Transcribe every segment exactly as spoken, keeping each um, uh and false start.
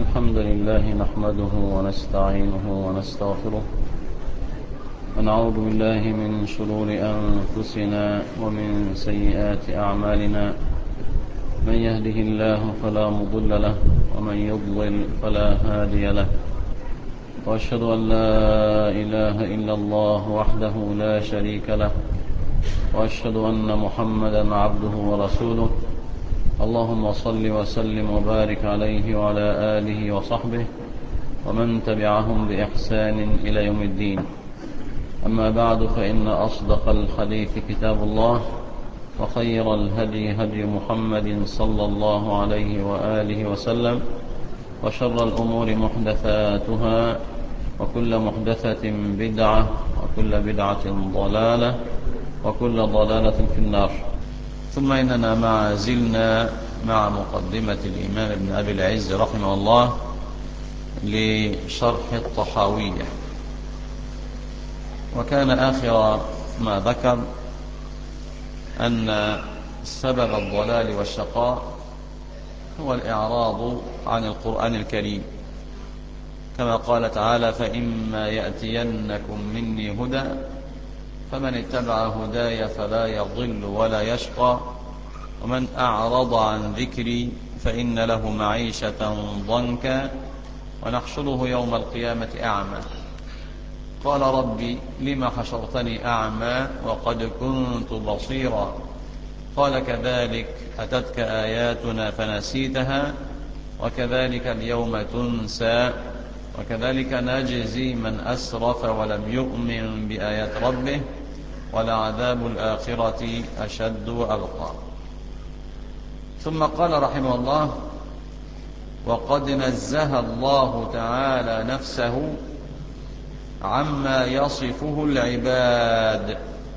الحمد لله نحمده ونستعينه ونستغفره ونعوذ بالله من شرور أنفسنا ومن سيئات أعمالنا. من يهده الله فلا مضل له ومن يضلل فلا هادي له، وأشهد أن لا إله إلا الله وحده لا شريك له، وأشهد أن محمدا عبده ورسوله. اللهم صل وسلم وبارك عليه وعلى آله وصحبه ومن تبعهم بإحسان إلى يوم الدين. أما بعد، فإن أصدق الحديث كتاب الله، وخير الهدي هدي محمد صلى الله عليه وآله وسلم، وشر الأمور محدثاتها، وكل محدثة بدعة، وكل بدعة ضلالة، وكل ضلالة في النار. ثم إننا ما زلنا مع مقدمة الإمام ابن أبي العز رحمه الله لشرح الطحاوية. وكان آخر ما ذكر أن سبب الضلال والشقاء هو الإعراض عن القرآن الكريم، كما قال تعالى: فإما يأتينكم مني هدى فمن اتبع هداي فلا يضل ولا يشقى ومن أعرض عن ذكري فإن له معيشة ضنكا ونحشره يوم القيامة أعمى. قال: ربي لم حشرتني أعمى وقد كنت بصيرا. قال: كذلك أتتك آياتنا فنسيتها وكذلك اليوم تنسى وكذلك نجزي من أسرف ولم يؤمن بآيات ربه ولعذاب الآخرة أشد وأبقى. ثم قال رحمه الله: وقد نزه الله تعالى نفسه عما يصفه العباد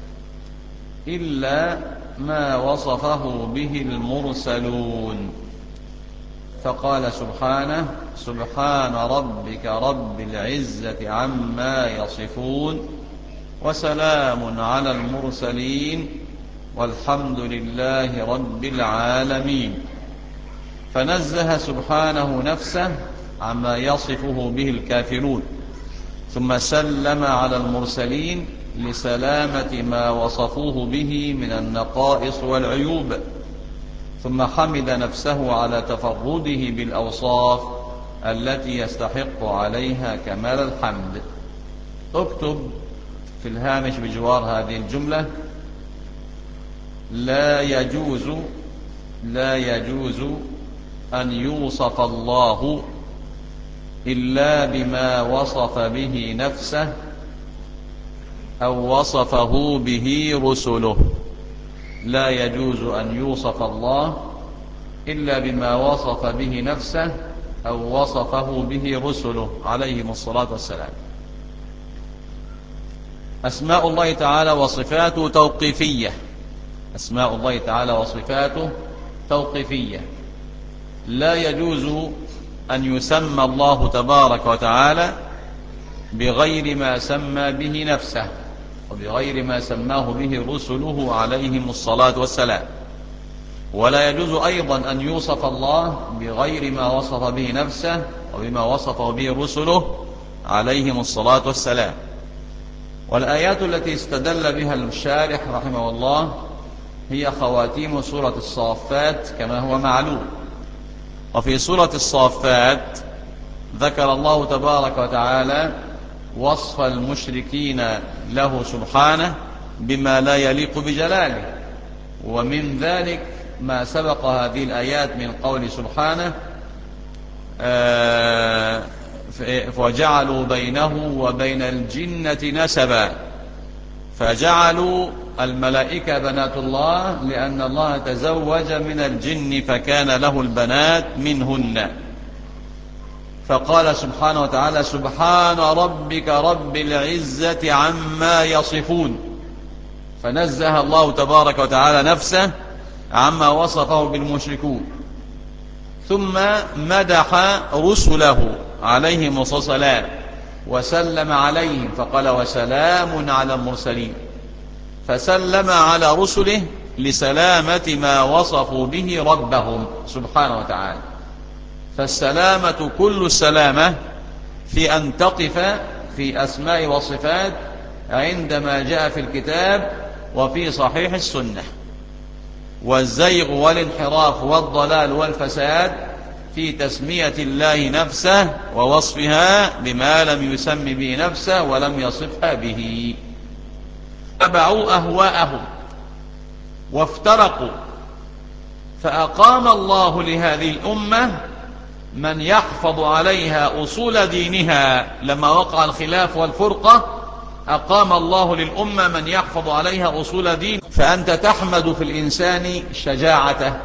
إلا ما وصفه به المرسلون، فقال سبحانه: سبحان ربك رب العزة عما يصفون وسلام على المرسلين والحمد لله رب العالمين. فنزه سبحانه نفسه عما يصفه به الكافرون، ثم سلم على المرسلين لسلامة ما وصفوه به من النقائص والعيوب، ثم حمد نفسه على تفرده بالأوصاف التي يستحق عليها كمال الحمد. اكتب في الهامش بجوار هذه الجملة: لا يجوز لا يجوز أن يوصف الله إلا بما وصف به نفسه أو وصفه به رسله. لا يجوز أن يوصف الله إلا بما وصف به نفسه أو وصفه به رسله عليهم الصلاة والسلام. أسماء الله تعالى وصفاته توقيفية أسماء الله تعالى وصفاته توقيفية لا يجوز أن يسمى الله تبارك وتعالى بغير ما سمى به نفسه وبغير ما سماه به رسله عليهم الصلاة والسلام، ولا يجوز أيضا أن يوصف الله بغير ما وصف به نفسه وبما وصفه به رسله عليهم الصلاة والسلام. والآيات التي استدل بها الشارح رحمه الله هي خواتيم سورة الصافات كما هو معلوم. وفي سورة الصافات ذكر الله تبارك وتعالى وصف المشركين له سبحانه بما لا يليق بجلاله، ومن ذلك ما سبق هذه الآيات من قول سبحانه: فجعلوا بينه وبين الجنة نسبا، فجعلوا الملائكة بنات الله لأن الله تزوج من الجن فكان له البنات منهن. فقال سبحانه وتعالى: سبحان ربك رب العزة عما يصفون. فنزه الله تبارك وتعالى نفسه عما وصفه بالمشركون، ثم مدح رسله عليهم الصلاة والسلام وسلم عليهم، فقال: وسلام على المرسلين. فسلم على رسله لسلامة ما وصفوا به ربهم سبحانه وتعالى. فالسلامة كل السلامة في أن تقف في أسماء وصفات عندما جاء في الكتاب وفي صحيح السنة، والزيغ والانحراف والضلال والفساد في تسمية الله نفسه ووصفها بما لم يسم به نفسه ولم يصفها به. تبعوا أهواءهم وافترقوا، فأقام الله لهذه الأمة من يحفظ عليها أصول دينها. لما وقع الخلاف والفرقة أقام الله للأمة من يحفظ عليها أصول دين. فأنت تحمد في الإنسان شجاعته،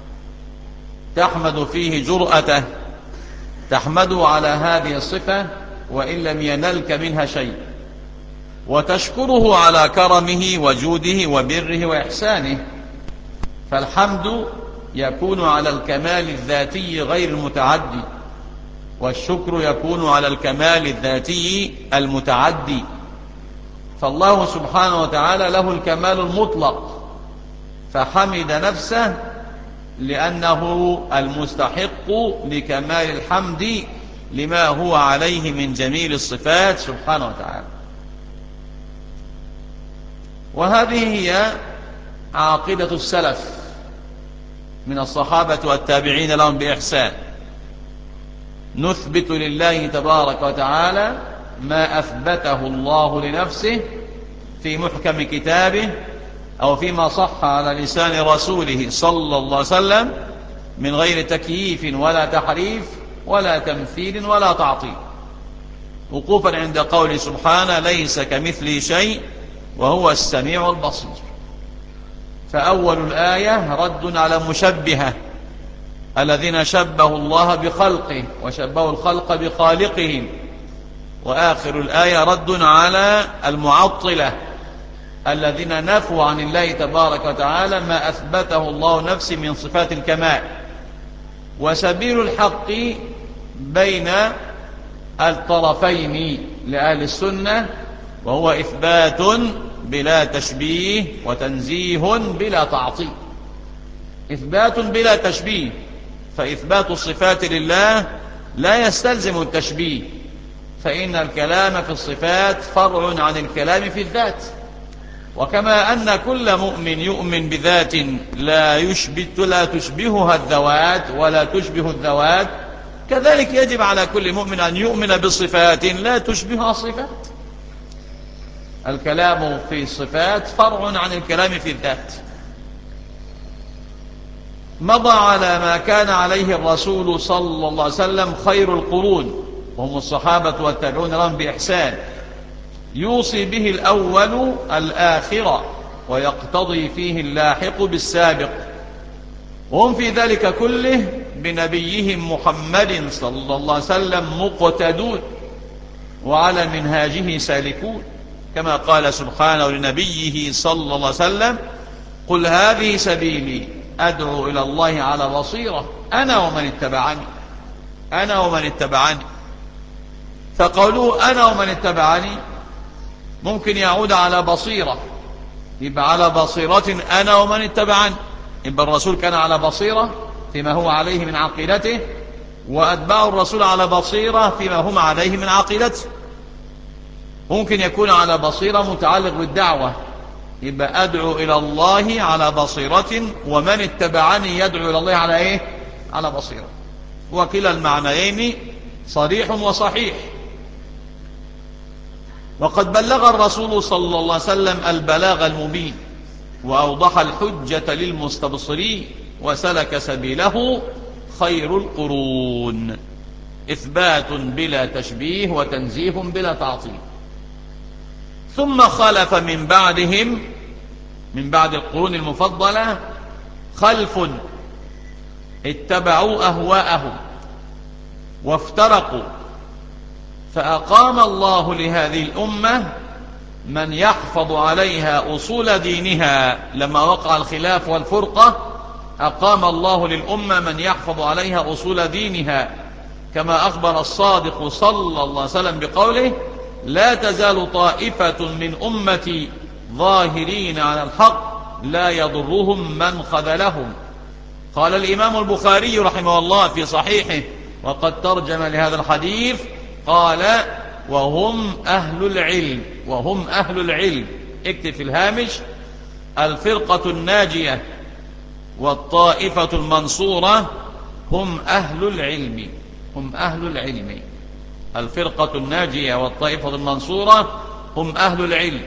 تحمد فيه جرأته، تحمده على هذه الصفة وإن لم ينلك منها شيء، وتشكره على كرمه وجوده وبره وإحسانه. فالحمد يكون على الكمال الذاتي غير المتعدي، والشكر يكون على الكمال الذاتي المتعدي. فالله سبحانه وتعالى له الكمال المطلق، فحمد نفسه لأنه المستحق لكمال الحمد لما هو عليه من جميل الصفات سبحانه وتعالى. وهذه هي عقيدة السلف من الصحابة والتابعين لهم بإحسان. نثبت لله تبارك وتعالى ما أثبته الله لنفسه في محكم كتابه أو فيما صح على لسان رسوله صلى الله عليه وسلم من غير تكييف ولا تحريف ولا تمثيل ولا تعطيل، وقوفا عند قول سبحانه ليس كمثله شيء وهو السميع البصير. فأول الآية رد على مشبهة الذين شبهوا الله بخلقه وشبهوا الخلق بخالقهم، وآخر الآية رد على المعطلة الذين نفوا عن الله تبارك وتعالى ما أثبته الله نفسه من صفات الكمال. وسبيل الحق بين الطرفين لأهل السنة، وهو إثبات بلا تشبيه وتنزيه بلا تعطيل. إثبات بلا تشبيه، فإثبات الصفات لله لا يستلزم التشبيه، فإن الكلام في الصفات فرع عن الكلام في الذات. وكما أن كل مؤمن يؤمن بذات لا يشبه لا تشبهها الذوات ولا تشبه الذوات، كذلك يجب على كل مؤمن أن يؤمن بصفات لا تشبهها الصفات. الكلام في الصفات فرع عن الكلام في الذات. مضى على ما كان عليه الرسول صلى الله عليه وسلم خير القرون، وهم الصحابة والتابعون لهم بإحسان، يوصي به الأول الآخر ويقتضي فيه اللاحق بالسابق، وهم في ذلك كله بنبيهم محمد صلى الله عليه وسلم مقتدون وعلى منهاجه سالكون، كما قال سبحانه لنبيه صلى الله عليه وسلم قل هذه سبيلي أدعو إلى الله على بصيرة أنا ومن اتبعني. أنا ومن اتبعني، فقولوا أنا ومن اتبعني ممكن يعود على بصيرة، يبقى على بصيرة أنا ومن اتبعني، يبقى الرسول كان على بصيرة فيما هو عليه من عقيدته، وأتباع الرسول على بصيرة فيما هم عليه من عقيدته. ممكن يكون على بصيرة متعلق بالدعوة، يبقى أدعو إلى الله على بصيرة ومن اتبعني يدعو إلى الله على إيه؟ على بصيرة. وكلا المعنيين صريح وصحيح. وقد بلغ الرسول صلى الله عليه وسلم البلاغ المبين وأوضح الحجة للمستبصرين وسلك سبيله خير القرون، إثبات بلا تشبيه وتنزيه بلا تعطيل. ثم خلف من بعدهم من بعد القرون المفضلة خلف اتبعوا أهواءهم وافترقوا، فأقام الله لهذه الأمة من يحفظ عليها أصول دينها. لما وقع الخلاف والفرقة أقام الله للأمة من يحفظ عليها أصول دينها، كما أخبر الصادق صلى الله عليه وسلم بقوله لا تزال طائفة من أمتي ظاهرين على الحق لا يضرهم من خذلهم. قال الإمام البخاري رحمه الله في صحيحه وقد ترجم لهذا الحديث قال وهم أهل العلم. وهم أهل العلم، اكتب في الهامش: الفرقة الناجية والطائفة المنصورة هم أهل العلم. هم أهل العلم. الفرقة الناجية والطائفة المنصورة هم أهل العلم.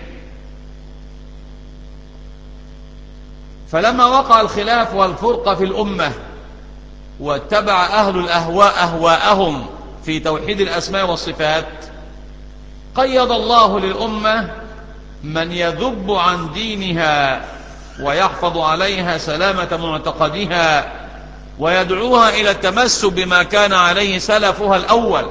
فلما وقع الخلاف والفرقة في الأمة واتبع أهل الأهواء أهواءهم في توحيد الأسماء والصفات، قيض الله للأمة من يذب عن دينها ويحفظ عليها سلامة معتقدها ويدعوها إلى التمسك بما كان عليه سلفها الأول.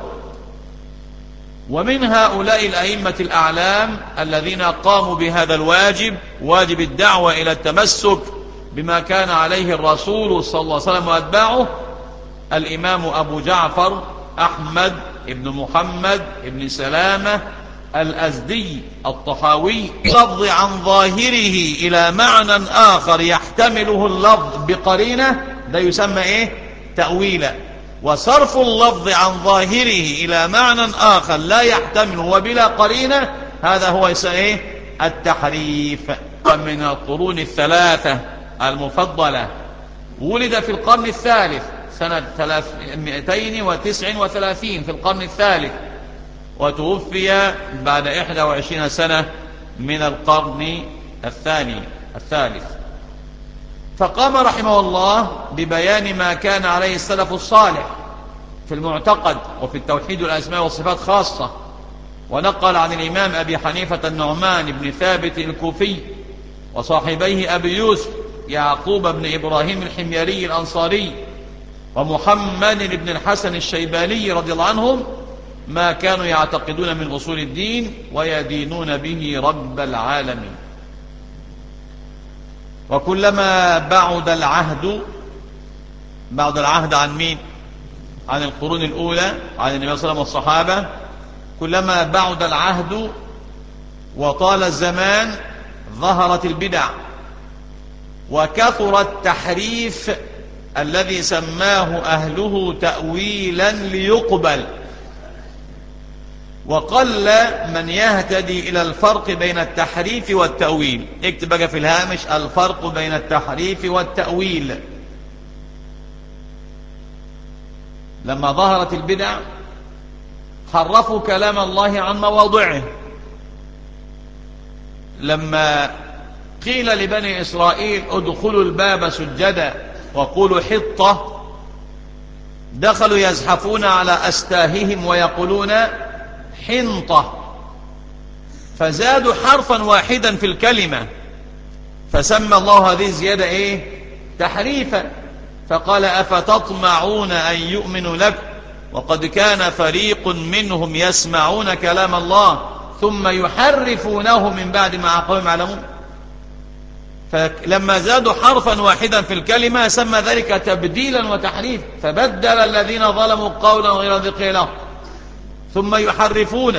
ومن هؤلاء الأئمة الأعلام الذين قاموا بهذا الواجب، واجب الدعوة إلى التمسك بما كان عليه الرسول صلى الله عليه وسلم وأتباعه، الإمام أبو جعفر أحمد بن محمد بن سلامة الأزدي الطحاوي. لفظ عن ظاهره إلى معنى آخر يحتمله اللفظ بقرينة، ده يسمى إيه؟ تأويلا. وصرف اللفظ عن ظاهره إلى معنى آخر لا يحتمله وبلا قرينة، هذا هو إيه؟ التحريف. من القرون الثلاثة المفضلة ولد في القرن الثالث سنة ثلاثمائتين وتسع وثلاثين في القرن الثالث، وتوفي بعد إحدى وعشرين سنة من القرن الثاني الثالث. فقام رحمه الله ببيان ما كان عليه السلف الصالح في المعتقد وفي التوحيد والأسماء والصفات خاصة، ونقل عن الإمام أبي حنيفة النعمان بن ثابت الكوفي وصاحبيه أبي يوسف يعقوب بن إبراهيم الحميري الأنصاري ومحمد بن الحسن الشيباني رضي الله عنهم ما كانوا يعتقدون من أصول الدين ويدينون به رب العالمين. وكلما بعد العهد، بعد العهد عن مين؟ عن القرون الأولى، عن النبي صلى الله عليه وسلم والصحابة. كلما بعد العهد وطال الزمان ظهرت البدع وكثر التحريف الذي سماه أهله تأويلا ليقبل، وقل من يهتدي إلى الفرق بين التحريف والتأويل. اكتب بقى في الهامش: الفرق بين التحريف والتأويل. لما ظهرت البدع حرفوا كلام الله عن مواضعه. لما قيل لبني إسرائيل ادخلوا الباب سجدا وقولوا حطة، دخلوا يزحفون على أستاههم ويقولون حنطة، فزادوا حرفا واحدا في الكلمة، فسمى الله هذه الزيادة ايه؟ تحريفا. فقال أفتطمعون أن يؤمنوا لكم وقد كان فريق منهم يسمعون كلام الله ثم يحرفونه من بعد ما عقلوا يعلمون. فلما زادوا حرفا واحدا في الكلمة سمى ذلك تبديلا وتحريف، فبدل الذين ظلموا قولا غير الذي قيل لهم ثم يحرفون.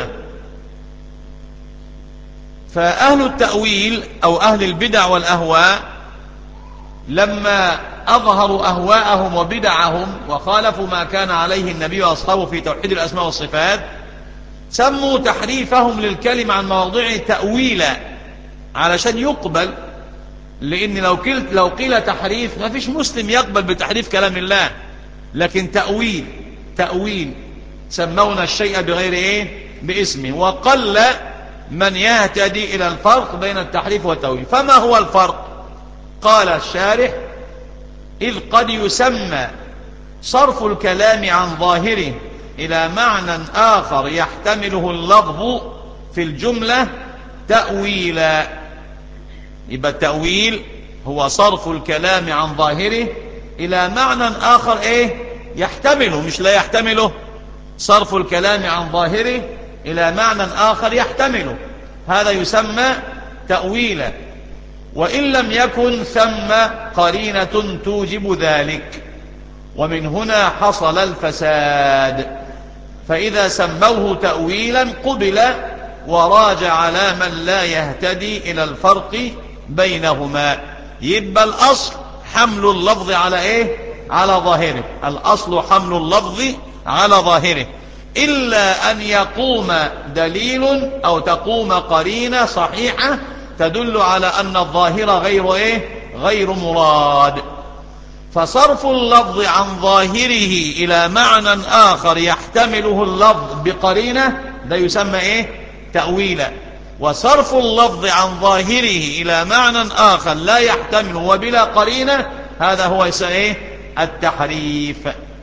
فأهل التأويل أو أهل البدع والأهواء لما أظهروا أهواءهم وبدعهم وخالفوا ما كان عليه النبي وأصحابه في توحيد الأسماء والصفات، سموا تحريفهم للكلمة عن مواضعه تأويلا علشان يقبل. لأن لو قيل, لو قيل تحريف ما فيش مسلم يقبل بتحريف كلام الله، لكن تأويل تأويل سمون الشيء بغير إيه؟ باسمه. وقل من يهتدي إلى الفرق بين التحريف والتأويل. فما هو الفرق؟ قال الشارح: إذ قد يسمى صرف الكلام عن ظاهره إلى معنى آخر يحتمله اللفظ في الجملة تأويلا. يبقى التأويل هو صرف الكلام عن ظاهره إلى معنى آخر إيه؟ يحتمله، مش لا يحتمله. صرف الكلام عن ظاهره إلى معنى آخر يحتمله، هذا يسمى تأويلا، وإن لم يكن ثم قرينة توجب ذلك. ومن هنا حصل الفساد. فإذا سموه تأويلا قبل وراجع على من لا يهتدي إلى الفرق بينهما. يبقى الأصل حمل اللفظ على إيه؟ على ظاهره. الأصل حمل اللفظ على ظاهره إلا أن يقوم دليل أو تقوم قرينة صحيحة تدل على أن الظاهر غير إيه؟ غير مراد. فصرف اللفظ عن ظاهره إلى معنى آخر يحتمله اللفظ بقرينة ده يسمى إيه؟ تأويلا. وصرف اللفظ عن ظاهره إلى معنى آخر لا يحتمله وبلا قرينة هذا هو إيه؟ التحريف.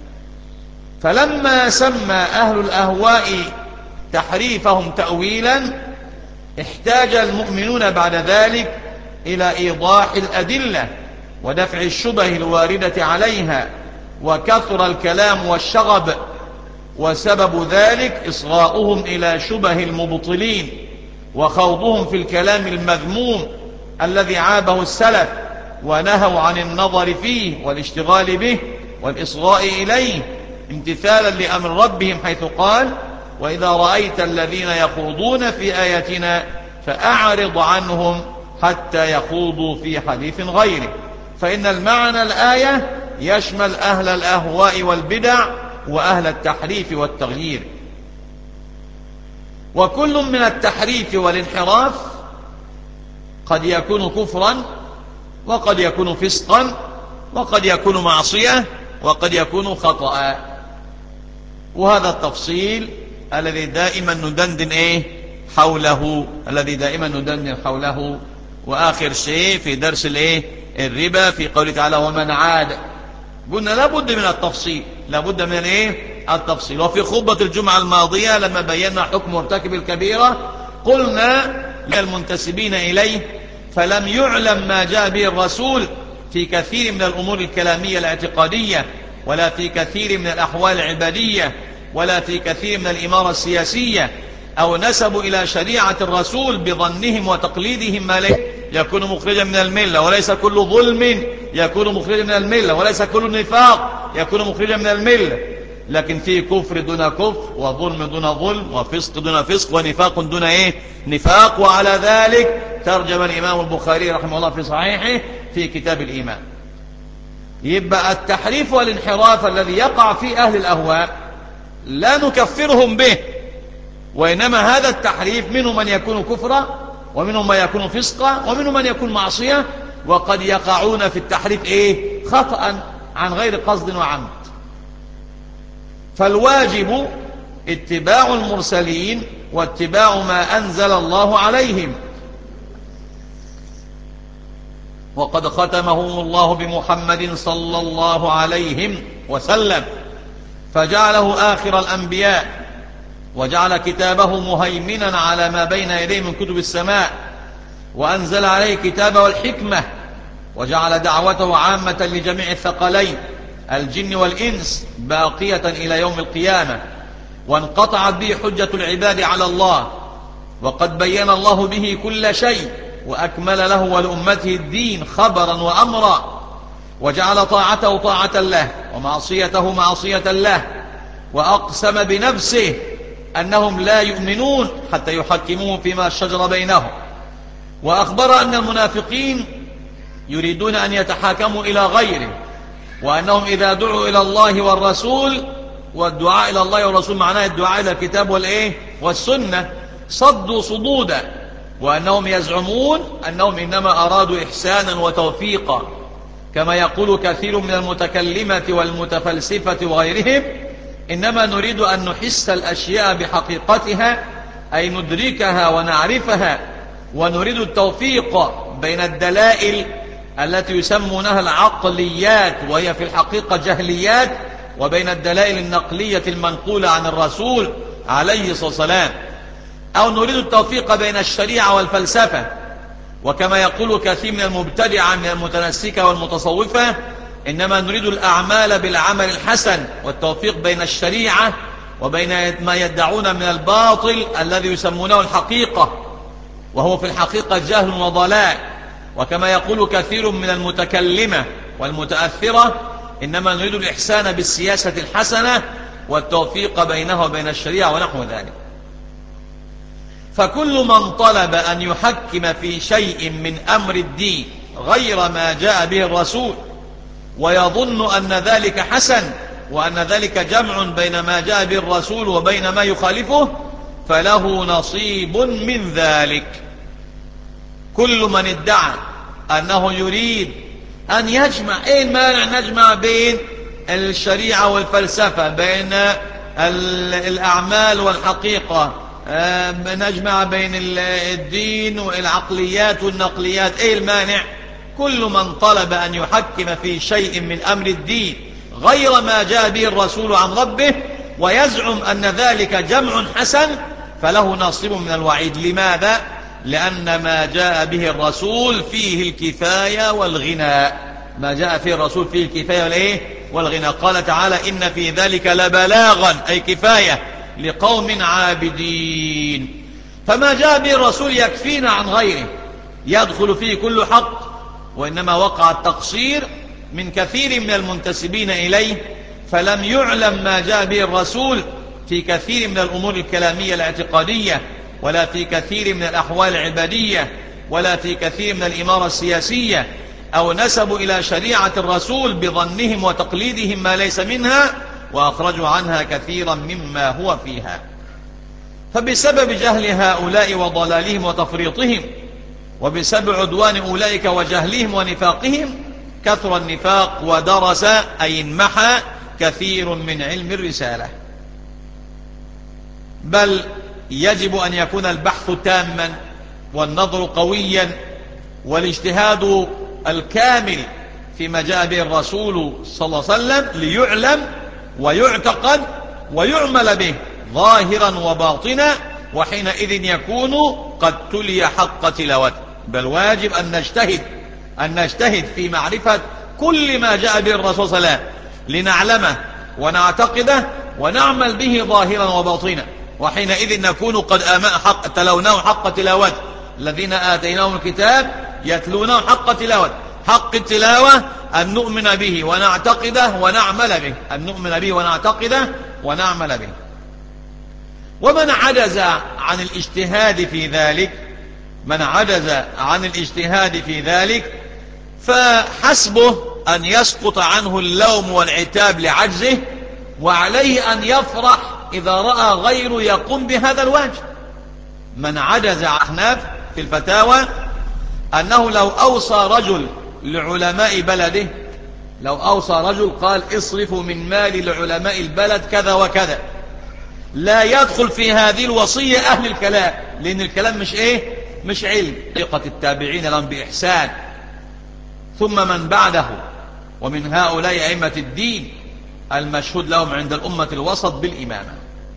فلما سمى أهل الأهواء تحريفهم تأويلا احتاج المؤمنون بعد ذلك إلى إيضاح الأدلة ودفع الشبه الواردة عليها، وكثر الكلام والشغب، وسبب ذلك إصغاؤهم إلى شبه المبطلين وخوضهم في الكلام المذموم الذي عابه السلف ونهوا عن النظر فيه والاشتغال به والإصغاء إليه امتثالا لأمر ربهم حيث قال: وإذا رأيت الذين يخوضون في آياتنا فأعرض عنهم حتى يخوضوا في حديث غيره. فإن المعنى الآية يشمل أهل الأهواء والبدع وأهل التحريف والتغيير. وكل من التحريف والانحراف قد يكون كفرا، وقد يكون فسقا، وقد يكون معصية، وقد يكون خطأ. وهذا التفصيل الذي دائما ندندن إيه حوله الذي دائما ندندن حوله. وآخر شيء في درس الإيه الربا في قوله تعالى: ومن عاد. قلنا لابد من التفصيل، لابد من إيه التفصيل. وفي خطبة الجمعة الماضية لما بينا حكم مرتكب الكبيرة قلنا للمنتسبين إليه: فلم يعلم ما جاء به الرسول في كثير من الأمور الكلامية الاعتقادية، ولا في كثير من الأحوال العبادية، ولا في كثير من الإمارة السياسية، أو نسبوا إلى شريعة الرسول بظنهم وتقليدهم ما ليس يكون مخرجا من الملة، وليس كل ظلم يكون مخرجا من الملة، وليس كل نفاق يكون مخرجا من الملة، لكن في كفر دون كفر، وظلم دون ظلم، وفسق دون فسق، ونفاق دون إيه نفاق. وعلى ذلك ترجم الإمام البخاري رحمه الله في صحيحه في كتاب الإيمان. يبقى التحريف والانحراف الذي يقع في أهل الأهواء لا نكفرهم به، وإنما هذا التحريف منهم من يكون كفرا، ومنهم من يكون فسقا، ومنهم من يكون معصية، وقد يقعون في التحريف إيه خطأ عن غير قصد وعمد. فالواجب اتباع المرسلين واتباع ما أنزل الله عليهم. وقد ختمهم الله بمحمد صلى الله عليه وسلم، فجعله آخر الأنبياء، وجعل كتابه مهيمنا على ما بين يديه من كتب السماء، وأنزل عليه الكتاب والحكمة، وجعل دعوته عامة لجميع الثقلين الجن والإنس باقية إلى يوم القيامة، وانقطعت به حجة العباد على الله. وقد بين الله به كل شيء، وأكمل له ولأمته الدين خبرا وأمرا، وجعل طاعته طاعة له ومعصيته معصية له، وأقسم بنفسه أنهم لا يؤمنون حتى يحكموه فيما شجر بينهم. وأخبر أن المنافقين يريدون أن يتحاكموا إلى غيره، وأنهم إذا دعوا إلى الله والرسول، والدعاء إلى الله والرسول معناه الدعاء إلى الكتاب والإيه والسنة، صدوا صدودا، وأنهم يزعمون أنهم إنما أرادوا إحسانا وتوفيقا، كما يقول كثير من المتكلمة والمتفلسفة وغيرهم: إنما نريد أن نحس الأشياء بحقيقتها، أي ندركها ونعرفها، ونريد التوفيق بين الدلائل التي يسمونها العقليات وهي في الحقيقة جهليات، وبين الدلائل النقلية المنقولة عن الرسول عليه الصلاة والسلام، أو نريد التوفيق بين الشريعة والفلسفة. وكما يقول كثير من المبتدعة من المتنسكة والمتصوفة: إنما نريد الأعمال بالعمل الحسن، والتوفيق بين الشريعة وبين ما يدعون من الباطل الذي يسمونه الحقيقة، وهو في الحقيقة جهل وضلال. وكما يقول كثير من المتكلمة والمتأثرة: إنما نريد الإحسان بالسياسة الحسنة والتوفيق بينها وبين الشريعة ونحو ذلك. فكل من طلب أن يحكم في شيء من أمر الدين غير ما جاء به الرسول، ويظن أن ذلك حسن، وأن ذلك جمع بين ما جاء به الرسول وبين ما يخالفه فله نصيب من ذلك. كل من ادعى أنه يريد أن يجمع، إيه المانع نجمع بين الشريعة والفلسفة، بين الأعمال والحقيقة، نجمع بين الدين والعقليات والنقليات، إيه المانع؟ كل من طلب أن يحكم في شيء من أمر الدين غير ما جاء به الرسول عن ربه ويزعم أن ذلك جمع حسن فله نصيب من الوعيد. لماذا؟ لأن ما جاء به الرسول فيه الكفاية والغناء، ما جاء فيه الرسول فيه الكفاية والإيه؟ والغناء. قال تعالى إن في ذلك لبلاغا، أي كفاية لقوم عابدين. فما جاء به الرسول يكفينا عن غيره، يدخل فيه كل حق، وإنما وقع التقصير من كثير من المنتسبين إليه، فلم يعلم ما جاء به الرسول في كثير من الأمور الكلامية الاعتقادية، ولا في كثير من الأحوال العبادية، ولا في كثير من الإمارة السياسية، أو نسبوا إلى شريعة الرسول بظنهم وتقليدهم ما ليس منها، وأخرجوا عنها كثيرا مما هو فيها. فبسبب جهل هؤلاء وضلالهم وتفريطهم، وبسبب عدوان أولئك وجهلهم ونفاقهم، كثر النفاق ودرس أي انمحى كثير من علم الرسالة. بل يجب أن يكون البحث تاما والنظر قويا والاجتهاد الكامل فيما جاء به الرسول صلى الله عليه وسلم ليعلم ويعتقد ويعمل به ظاهرا وباطنا، وحينئذ يكون قد تلي حق تلاوته. بل واجب أن نجتهد أن نجتهد في معرفة كل ما جاء به الرسول صلى الله عليه وسلم لنعلمه ونعتقده ونعمل به ظاهرا وباطنا، وحينئذ نكون قد حق تلوناه حق تلاوته. الذين آتيناهم الكتاب يتلونه حق تلاوته. حق التلاوة أن نؤمن به ونعتقده ونعمل به، أن نؤمن به ونعتقده ونعمل به. ومن عجز عن الاجتهاد في ذلك من عجز عن الاجتهاد في ذلك فحسبه أن يسقط عنه اللوم والعتاب لعجزه، وعليه أن يفرح إذا رأى غيره يقوم بهذا الواجب. من عجز أحناف في الفتاوى أنه لو أوصى رجل لعلماء بلده، لو أوصى رجل قال اصرفوا من مال لعلماء البلد كذا وكذا، لا يدخل في هذه الوصية أهل الكلام، لأن الكلام مش إيه؟ مش علم. طريقة التابعين لهم بإحسان ثم من بعده، ومن هؤلاء أئمة الدين المشهود لهم عند الأمة الوسط بالإمامة.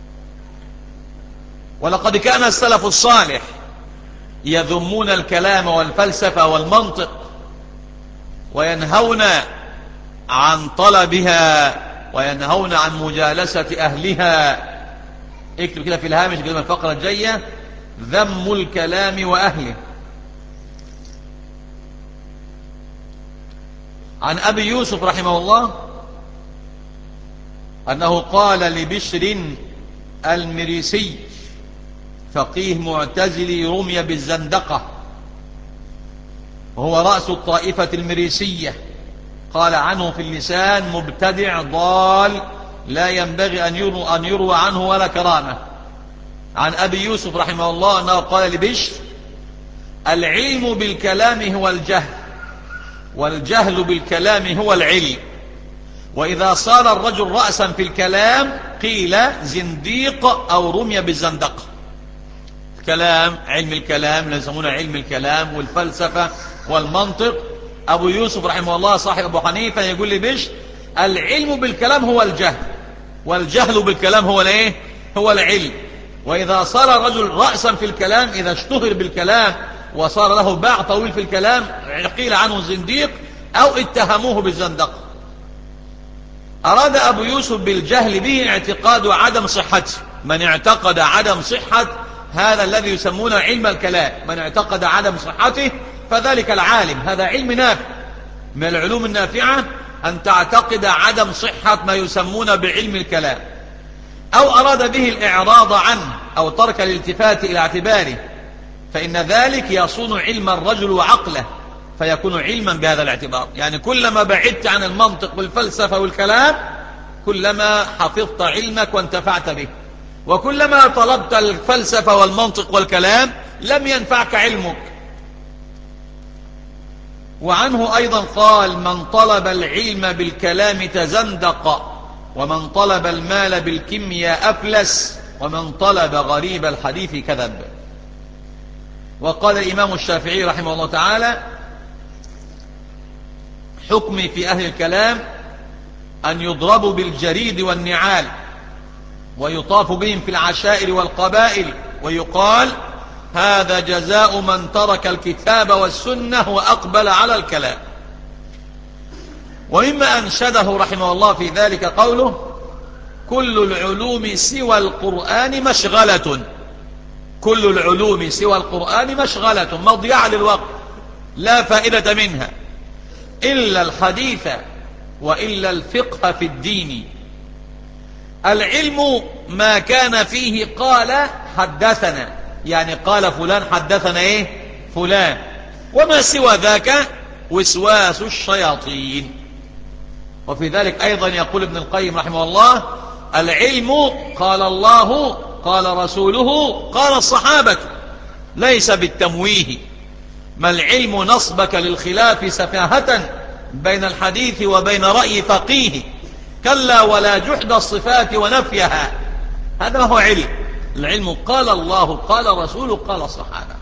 ولقد كان السلف الصالح يذمون الكلام والفلسفة والمنطق وينهون عن طلبها وينهون عن مجالسة أهلها. اكتب كده في الهامش قبل الفقرة الجاية: ذم الكلام وأهله. عن أبي يوسف رحمه الله أنه قال لبشر المريسي فقيه معتزلي رمي بالزندقة وهو رأس الطائفة المريسية، قال عنه في اللسان: مبتدع ضال لا ينبغي أن يروى, أن يروى عنه ولا كرامة. عن أبي يوسف رحمه الله أنه قال لبشر: العلم بالكلام هو الجهل، والجهل بالكلام هو العلم، وإذا صار الرجل رأسا في الكلام قيل زنديق أو رمي بالزندقة. الكلام، علم الكلام يسمونه علم الكلام والفلسفة والمنطق. أبو يوسف رحمه الله صاحب أبو حنيفة يقول لي بش: العلم بالكلام هو الجهل، والجهل بالكلام هو الايه؟ هو العلم. وإذا صار الرجل رأسا في الكلام، إذا اشتهر بالكلام وصار له باع طويل في الكلام، قيل عنه زنديق أو اتهموه بالزندقة. أراد أبو يوسف بالجهل به اعتقاد عدم صحته. من اعتقد عدم صحة هذا الذي يسمونه علم الكلام، من اعتقد عدم صحته فذلك العالم، هذا علم نافع من العلوم النافعة أن تعتقد عدم صحة ما يسمون بعلم الكلام. أو أراد به الإعراض عنه أو ترك الالتفات إلى اعتباره، فإن ذلك يصون علم الرجل وعقله فيكون علما بهذا الاعتبار. يعني كلما بعدت عن المنطق والفلسفة والكلام كلما حفظت علمك وانتفعت به، وكلما طلبت الفلسفة والمنطق والكلام لم ينفعك علمك. وعنه أيضا قال: من طلب العلم بالكلام تزندق، ومن طلب المال بالكيمياء أفلس، ومن طلب غريب الحديث كذب. وقال الإمام الشافعي رحمه الله تعالى: حكمي في أهل الكلام أن يضربوا بالجريد والنعال، ويطاف بهم في العشائر والقبائل، ويقال: هذا جزاء من ترك الكتاب والسنة وأقبل على الكلام. ومما أنشده رحمه الله في ذلك قوله: كل العلوم سوى القرآن مشغلة. كل العلوم سوى القرآن مشغلة، مضيعة للوقت، لا فائدة منها إلا الحديث وإلا الفقه في الدين. العلم ما كان فيه قال حدثنا، يعني قال فلان حدثنا ايه فلان، وما سوى ذاك وسواس الشياطين. وفي ذلك أيضا يقول ابن القيم رحمه الله: العلم قال الله قال رسوله قال الصحابة، ليس بالتمويه. ما العلم نصبك للخلاف سفاهة بين الحديث وبين رأي فقيه، كلا ولا جحد الصفات ونفيها. هذا هو علم. العلم قال الله قال رسوله قال الصحابة.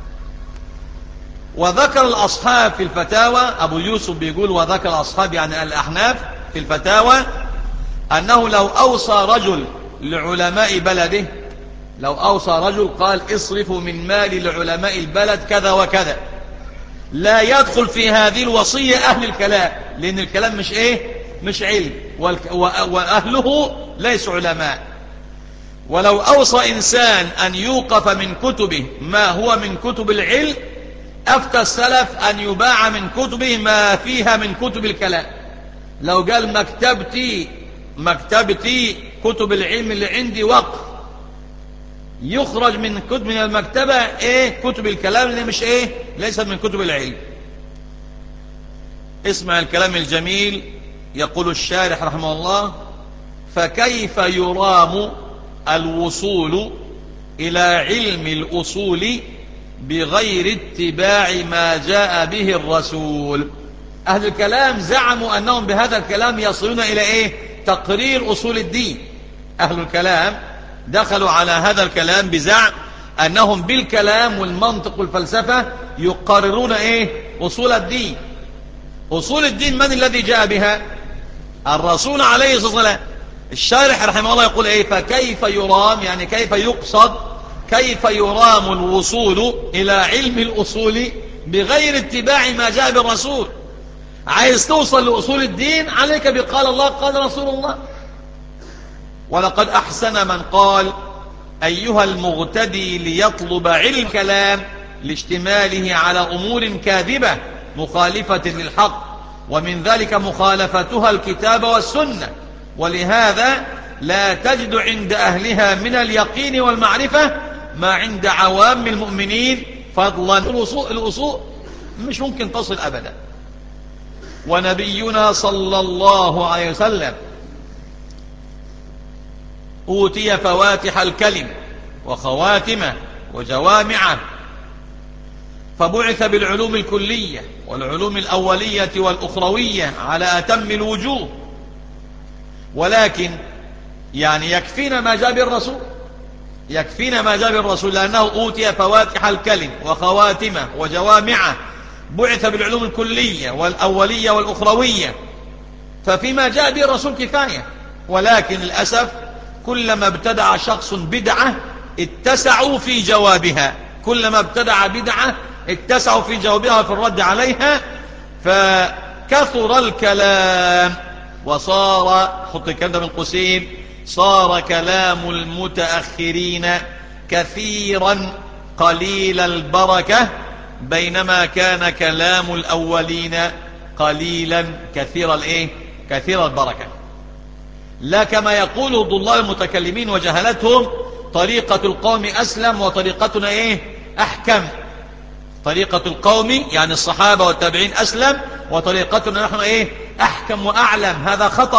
وذكر الأصحاب في الفتاوى، أبو يوسف بيقول وذكر الأصحاب يعني الأحناف في الفتاوى، أنه لو أوصى رجل لعلماء بلده، لو أوصى رجل قال اصرفوا من مال لعلماء البلد كذا وكذا، لا يدخل في هذه الوصية أهل الكلام، لأن الكلام مش إيه مش علم، وأهله ليسوا علماء. ولو أوصى إنسان أن يوقف من كتبه ما هو من كتب العلم، أفتى السلف أن يباع من كتبه ما فيها من كتب الكلام. لو قال مكتبتي مكتبتي كتب العلم اللي عندي وقف، يخرج من كتب من المكتبة ايه كتب الكلام اللي مش ايه ليست من كتب العلم. اسمع الكلام الجميل، يقول الشارح رحمه الله: فكيف يرام الوصول إلى علم الأصول بغير اتباع ما جاء به الرسول؟ أهل الكلام زعموا أنهم بهذا الكلام يصلون إلى إيه تقرير أصول الدين. أهل الكلام دخلوا على هذا الكلام بزعم أنهم بالكلام والمنطق والفلسفة يقررون إيه أصول الدين. أصول الدين من الذي جاء بها؟ الرسول عليه الصلاة والسلام. الشارح رحمه الله يقول إيه فكيف يرام، يعني كيف يقصد، كيف يرام الوصول إلى علم الأصول بغير اتباع ما جاء بالرسول؟ عايز توصل لأصول الدين، عليك بقال الله قال رسول الله. ولقد أحسن من قال: أيها المغتدي ليطلب علم كلام لاشتماله على أمور كاذبة مخالفة للحق، ومن ذلك مخالفتها الكتاب والسنة، ولهذا لا تجد عند أهلها من اليقين والمعرفة ما عند عوام المؤمنين، فضلا الأصول, الأصول مش ممكن تصل أبدا. ونبينا صلى الله عليه وسلم أوتي فواتح الكلم وخواتمه وجوامعه، فبعث بالعلوم الكلية والعلوم الأولية والأخروية على أتم الوجوه. ولكن يعني يكفينا ما جاء بالرسول، يكفينا ما جاء بالرسول، لأنه أوتي فواتح الكلم وخواتمه وجوامعه، بعث بالعلوم الكلية والأولية والأخروية، ففيما جاء به الرسول كفاية. ولكن للأسف كلما ابتدع شخص بدعة اتسعوا في جوابها، كلما ابتدع بدعة اتسعوا في جوابها وفي الرد عليها، فكثر الكلام وصار، حط الكلام ده من قوسين، صار كلام المتأخرين كثيرا قليل البركة، بينما كان كلام الأولين قليلا كثير الايه كثير البركة. لا كما يقول ضلال المتكلمين وجهلتهم: طريقة القوم أسلم وطريقتنا ايه أحكم. طريقة القوم يعني الصحابة والتابعين أسلم، وطريقتنا نحن ايه أحكم وأعلم. هذا خطأ.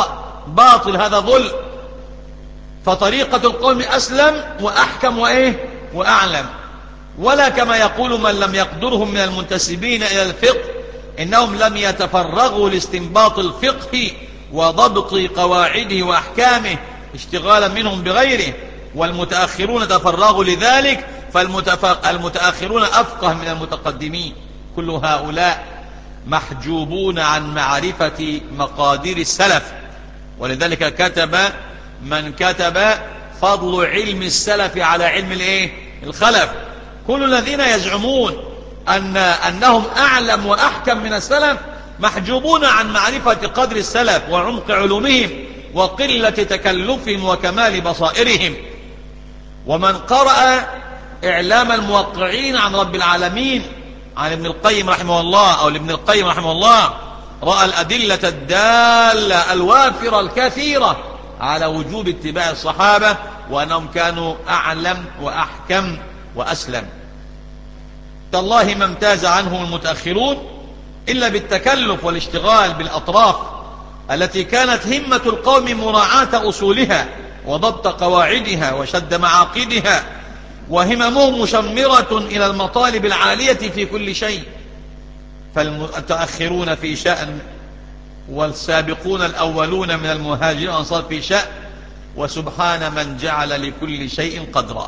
باطل، هذا ظلم. فطريقة القوم أسلم وأحكم وإيه وأعلم. ولا كما يقول من لم يقدرهم من المنتسبين إلى الفقه إنهم لم يتفرغوا لاستنباط الفقه وضبط قواعده وأحكامه اشتغالا منهم بغيره، والمتأخرون تفرغوا لذلك، فالمتأخرون أفقه من المتقدمين. كل هؤلاء محجوبون عن معرفة مقادير السلف. ولذلك كتب من كتب فضل علم السلف على علم الايه الخلف. كل الذين يزعمون أن أنهم أعلم وأحكم من السلف محجوبون عن معرفة قدر السلف وعمق علومهم وقلة تكلفهم وكمال بصائرهم. ومن قرأ إعلام الموقعين عن رب العالمين عن ابن القيم رحمه الله أو لابن القيم رحمه الله رأى الأدلة الدالة الوافرة الكثيرة على وجوب اتباع الصحابة وأنهم كانوا أعلم وأحكم وأسلم. تالله ما امتاز عنهم المتأخرون إلا بالتكلف والاشتغال بالأطراف التي كانت همة القوم مراعاة أصولها وضبط قواعدها وشد معاقدها، وهممهم مشمرة إلى المطالب العالية في كل شيء. فالمتأخرون في شأن والسابقون الأولون من المهاجرين والأنصار في شأن، وسبحان من جعل لكل شيء قدرا.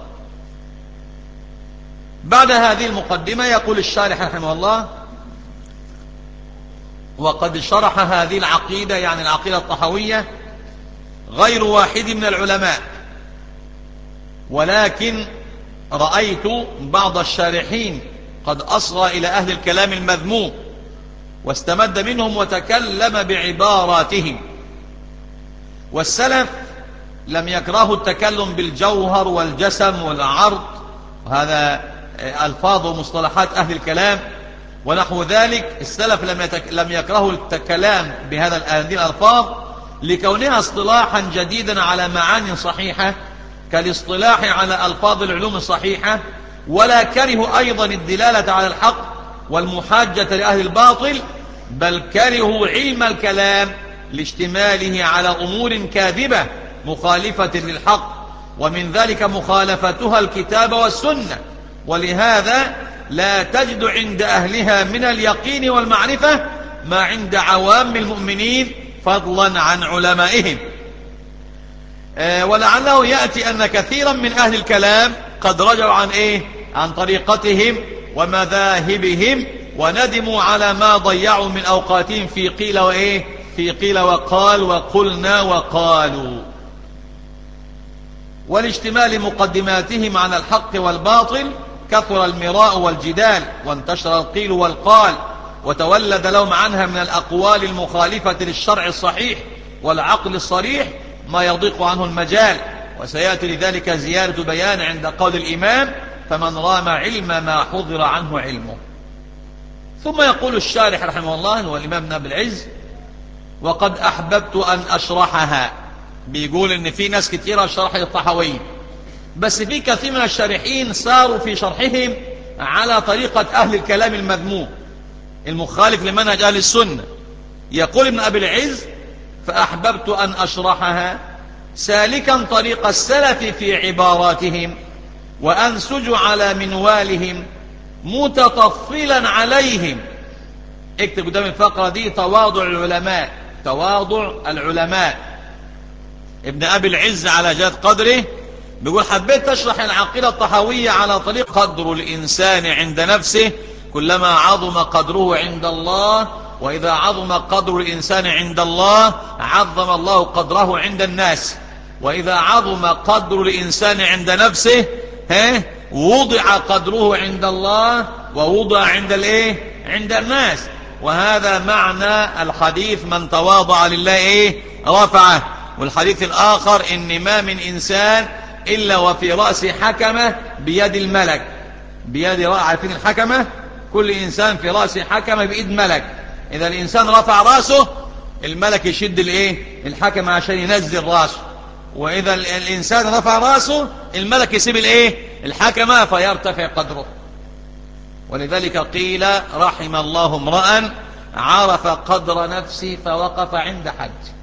بعد هذه المقدمة يقول الشارح رحمه الله: وقد شرح هذه العقيدة، يعني العقيدة الطحوية، غير واحد من العلماء، ولكن رأيت بعض الشارحين قد أصغى إلى أهل الكلام المذموم واستمد منهم وتكلم بعباراتهم. والسلف لم يكرهوا التكلم بالجوهر والجسم والعرض، وهذا ألفاظ ومصطلحات أهل الكلام ونحو ذلك. السلف لم, يتك... لم يكرهوا الكلام بهذه الألفاظ لكونها اصطلاحا جديدا على معاني صحيحة كالاصطلاح على ألفاظ العلوم الصحيحة، ولا كرهوا أيضا الدلالة على الحق والمحاجة لأهل الباطل، بل كرهوا علم الكلام لاشتماله على أمور كاذبة مخالفة للحق، ومن ذلك مخالفتها الكتاب والسنة. ولهذا لا تجد عند أهلها من اليقين والمعرفة ما عند عوام المؤمنين فضلا عن علمائهم. آه ولعله يأتي أن كثيرا من أهل الكلام قد رجعوا عن إيه؟ عن طريقتهم ومذاهبهم، وندموا على ما ضيعوا من أوقاتهم في قيل وإيه؟ في قيل وقال وقلنا وقالوا، والاشتمال مقدماتهم عن الحق والباطل كثر المراء والجدال، وانتشر القيل والقال، وتولد لهم عنها من الأقوال المخالفة للشرع الصحيح والعقل الصريح ما يضيق عنه المجال. وسيأتي لذلك زيادة بيان عند قول الإمام: فمن رام علم ما حضر عنه علمه. ثم يقول الشارح رحمه الله هو الإمام ابن أبي العز: وقد أحببت أن أشرحها. بيقول إن في ناس كتيرة شرحت الطحاوية، بس في كثير من الشارحين ساروا في شرحهم على طريقة أهل الكلام المذموم المخالف لمنهج أهل السنة. يقول ابن أبي العز: فأحببت أن أشرحها سالكا طريق السلف في عباراتهم، وأنسج على منوالهم متطفلا عليهم. اكتب قدام الفقرة دي: تواضع العلماء، تواضع العلماء. ابن أبي العز على جاد قدره بيقول: حبيت تشرح العقيدة الطحاوية على طريق قدر الإنسان عند نفسه كلما عظم قدره عند الله، وإذا عظم قدر الإنسان عند الله عظم الله قدره عند الناس، وإذا عظم قدر الإنسان عند نفسه ها وضع قدره عند الله ووضع عند الايه عند الناس. وهذا معنى الحديث: من تواضع لله ايه رفعه. والحديث الآخر: إن ما من إنسان إلا وفي رأس حكمة بيد الملك. بيد، عارفين الحكمة؟ كل إنسان في رأس حكمة بإيد ملك. إذا الإنسان رفع رأسه الملك يشد الايه الحكمة عشان ينزل رأسه، وإذا الإنسان رفع رأسه الملك يسيب الايه الحكمة فيرتفع قدره. ولذلك قيل: رحم الله امرأ عرف قدر نفسه فوقف عند حد.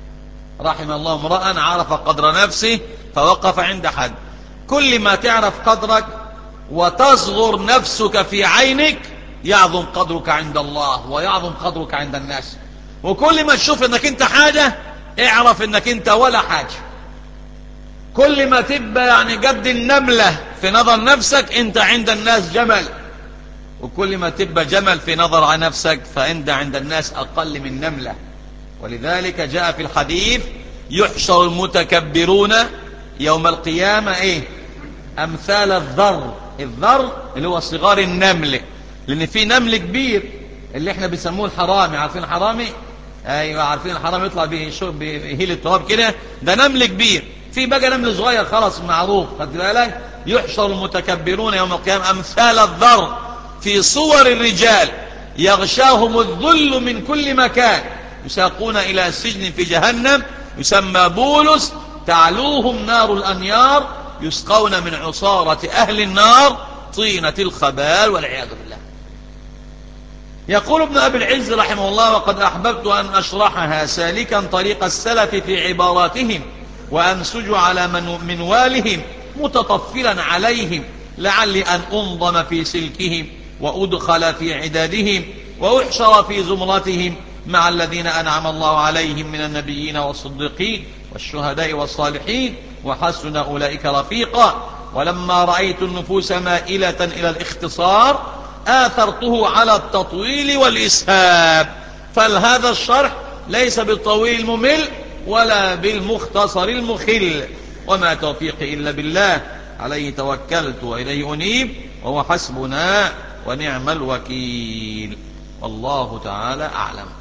رحم الله امرأ عرف قدر نفسه فوقف عند حد. كل ما تعرف قدرك وتصغر نفسك في عينك يعظم قدرك عند الله ويعظم قدرك عند الناس. وكل ما تشوف انك انت حاجة اعرف انك انت ولا حاجة. كل ما تبقى يعني قد النملة في نظر نفسك انت عند الناس جمل، وكل ما تبقى جمل في نظر نفسك فانت عند الناس اقل من نملة. ولذلك جاء في الحديث يحشر المتكبرون يوم القيامة ايه؟ امثال الذر. الذر اللي هو صغار النمل، لان في نمل كبير اللي احنا بنسموه الحرامي. عارفين الحرامي؟ ايوه عارفين الحرامي، يطلع بيهيل التراب كده، ده نمل كبير. في بقى نمل صغير خلاص معروف، خد بالك. يحشر المتكبرون يوم القيامة امثال الذر في صور الرجال يغشاهم الذل من كل مكان يساقون الى سجن في جهنم يسمى بولس تعلوهم نار الانيار يسقون من عصارة اهل النار طينة الخبال والعياذ بالله. يقول ابن أبي العز رحمه الله: وقد أحببت أن أشرحها سالكا طريق السلف في عباراتهم وأنسج على من منوالهم متطفلا عليهم لعلي أن أنظم في سلكهم وأدخل في عدادهم وأحشر في زمرتهم مع الذين أنعم الله عليهم من النبيين والصديقين والشهداء والصالحين وحسن أولئك رفيقا. ولما رأيت النفوس مائلة إلى الاختصار آثرته على التطويل والإسهاب، فهذا الشرح ليس بالطويل الممل ولا بالمختصر المخل، وما توفيقي إلا بالله، عليه توكلت وإليه أنيب، وهو حسبنا ونعم الوكيل، والله تعالى أعلم.